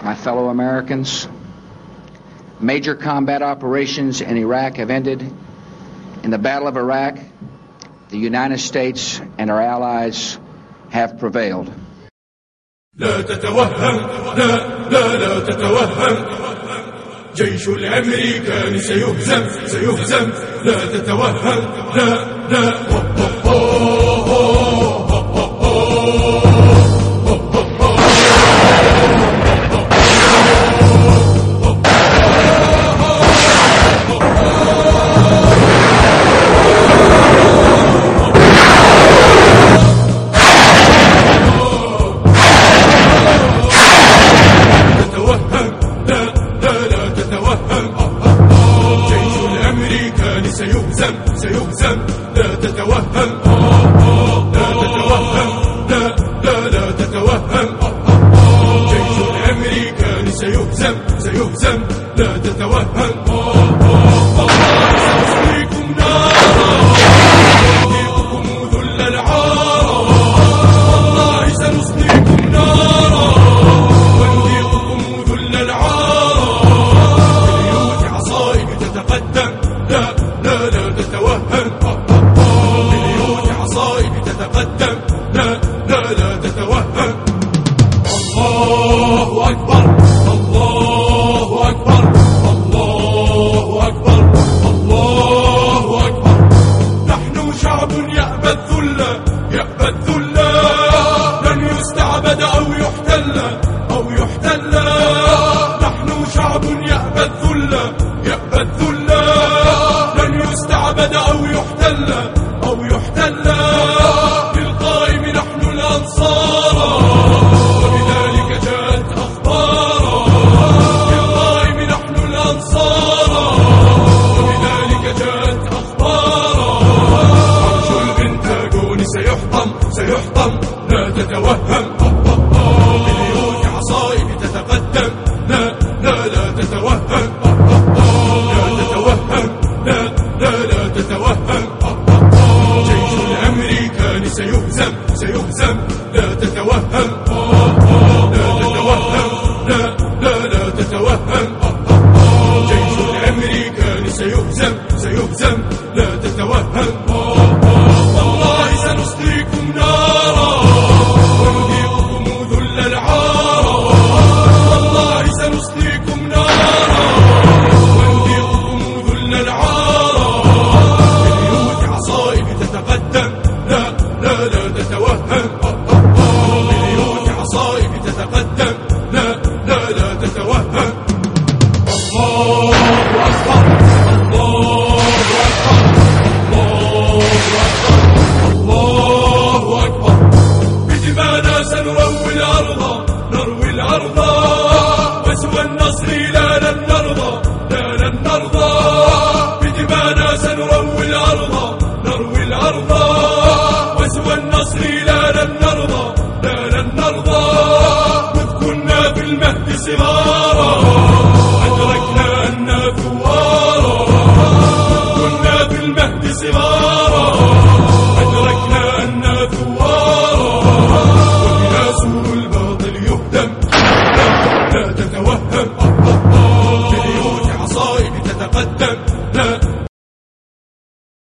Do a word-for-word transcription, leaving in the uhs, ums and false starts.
my fellow Americans. Major combat operations in Iraq have ended. In the Battle of Iraq, the United States and our allies have prevailed. لا تتوهم لا لا لا تتوهم جيش الأمريكان سيهزم سيهزم لا تتوهم لا لا سيهزم سيهزم لا تتوهم لا تتوهم لا لا لا تتوهم جيش الأمريكان سيهزم سيهزم لا تتوهم